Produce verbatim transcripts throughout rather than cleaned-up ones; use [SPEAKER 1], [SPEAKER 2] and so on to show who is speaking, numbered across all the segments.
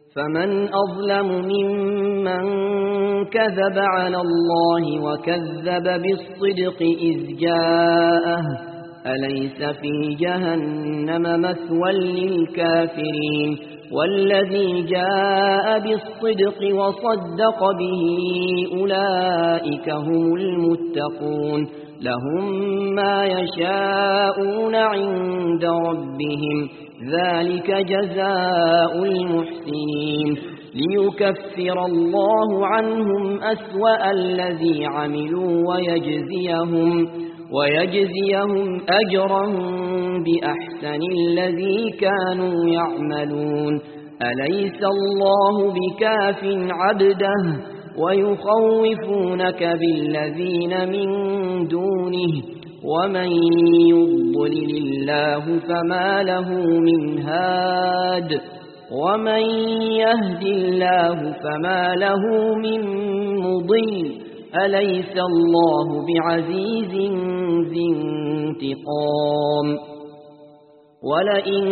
[SPEAKER 1] فمن أظلم ممن كذب على الله وكذب بالصدق إذ جاءه أليس في جهنم مثوى للكافرين والذي جاء بالصدق وصدق به أولئك هم المتقون لهم ما يشاءون عند ربهم ذلك جزاء المحسنين ليكفر الله عنهم أسوأ الذي عملوا ويجزيهم ويجزيهم أجرهم بأحسن الذي كانوا يعملون أليس الله بكاف عبده ويخوفونك بالذين من دونه ومن يضلل الله فما له من هاد ومن يهد الله فما له من مضل أليس الله بعزيز ذي انتقام ولئن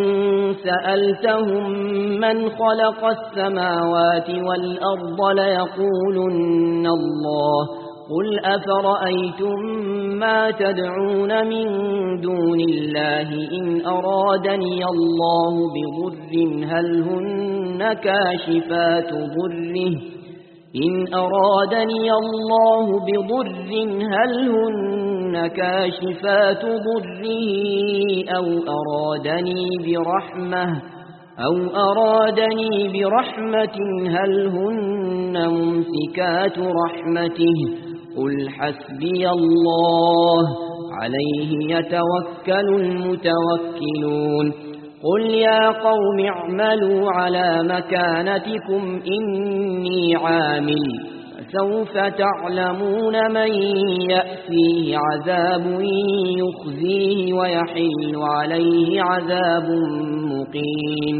[SPEAKER 1] سألتهم من خلق السماوات والأرض ليقولن الله قل أفرأيتم ما تدعون من دون الله إن أرادني الله بضر هل هن كاشفات ضره إن أرادني الله بضر هل هن كاشفات ضره أو أرادني برحمة أو أرادني برحمة هل هن ممسكات رحمته قل حسبي الله عليه يتوكل المتوكلون قل يا قوم اعملوا على مكانتكم إني عامل فسوف تعلمون من يأتيه عذاب يخزيه ويحل عليه عذاب مقيم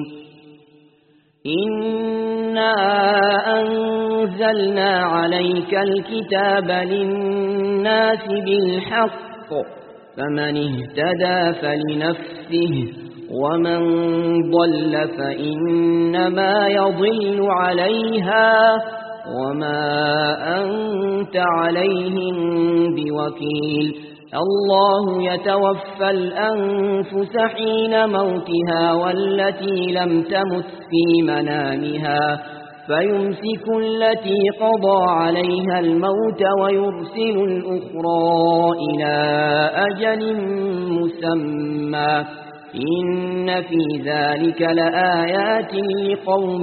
[SPEAKER 1] إنا أنزلنا عليك الكتاب للناس بالحق فمن اهتدى فلنفسه ومن ضل فإنما يضل عليها وما أنت عليهم بوكيل الله يتوفى الأنفس حين موتها والتي لم تمت في منامها فيمسك التي قضى عليها الموت ويرسل الأخرى إلى أجل مسمى إن في ذلك لآيات لقوم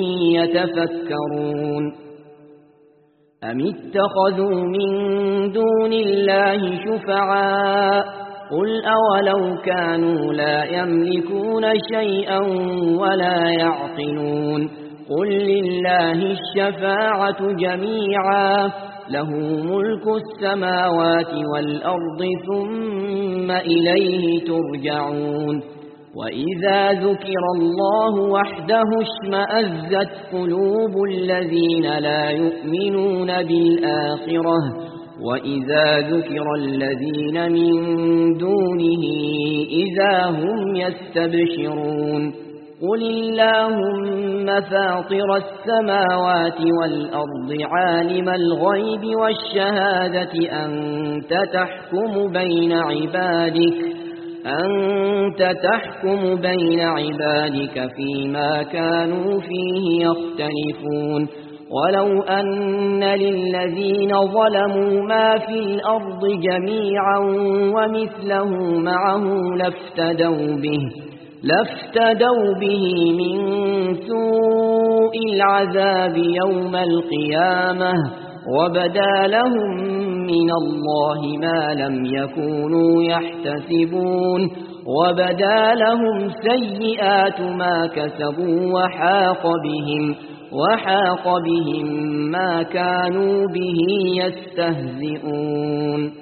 [SPEAKER 1] يتفكرون أم اتخذوا من دون الله شفعاء قل أولو كانوا لا يملكون شيئا ولا يعقلون قل لله الشفاعة جميعا له ملك السماوات والأرض ثم إليه ترجعون وإذا ذكر الله وحده اشمأزت قلوب الذين لا يؤمنون بالآخرة وإذا ذكر الذين من دونه إذا هم يستبشرون قل اللهم فاطر السماوات والأرض عالم الغيب والشهادة أنت تحكم بين عبادك أنت تحكم بين عبادك فيما كانوا فيه يختلفون ولو أن للذين ظلموا ما في الأرض جميعا ومثله معه لافتدوا به لافتدوا به من سوء العذاب يوم القيامة وبدا لهم من الله ما لم يكونوا يحتسبون وبدا لهم سيئات ما كسبوا وحاق بهم وحاق بهم ما كانوا به يستهزئون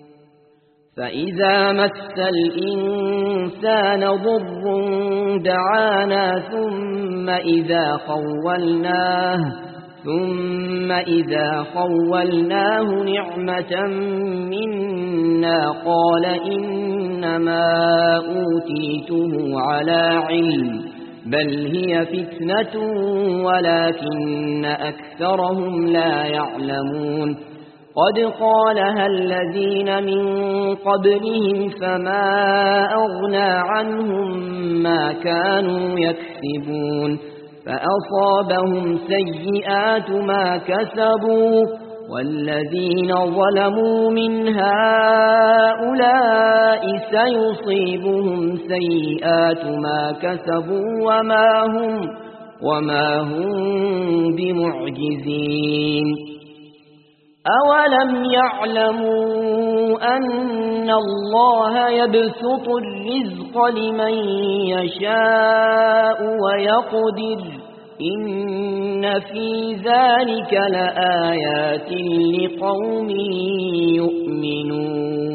[SPEAKER 1] فإذا مس الإنسان ضر دعانا ثم إذا خولناه ثم إذا خولناه نعمة منا قال إنما أوتيته على علم بل هي فتنة ولكن أكثرهم لا يعلمون قد قالها الذين من قبلهم فما أغنى عنهم ما كانوا يكسبون فأصابهم سيئات ما كسبوا والذين ظلموا من هؤلاء سيصيبهم سيئات ما كسبوا وما هم, وما هم بمعجزين أولم يعلموا أن الله يبسط الرزق لمن يشاء ويقدر إن في ذلك لآيات لقوم يؤمنون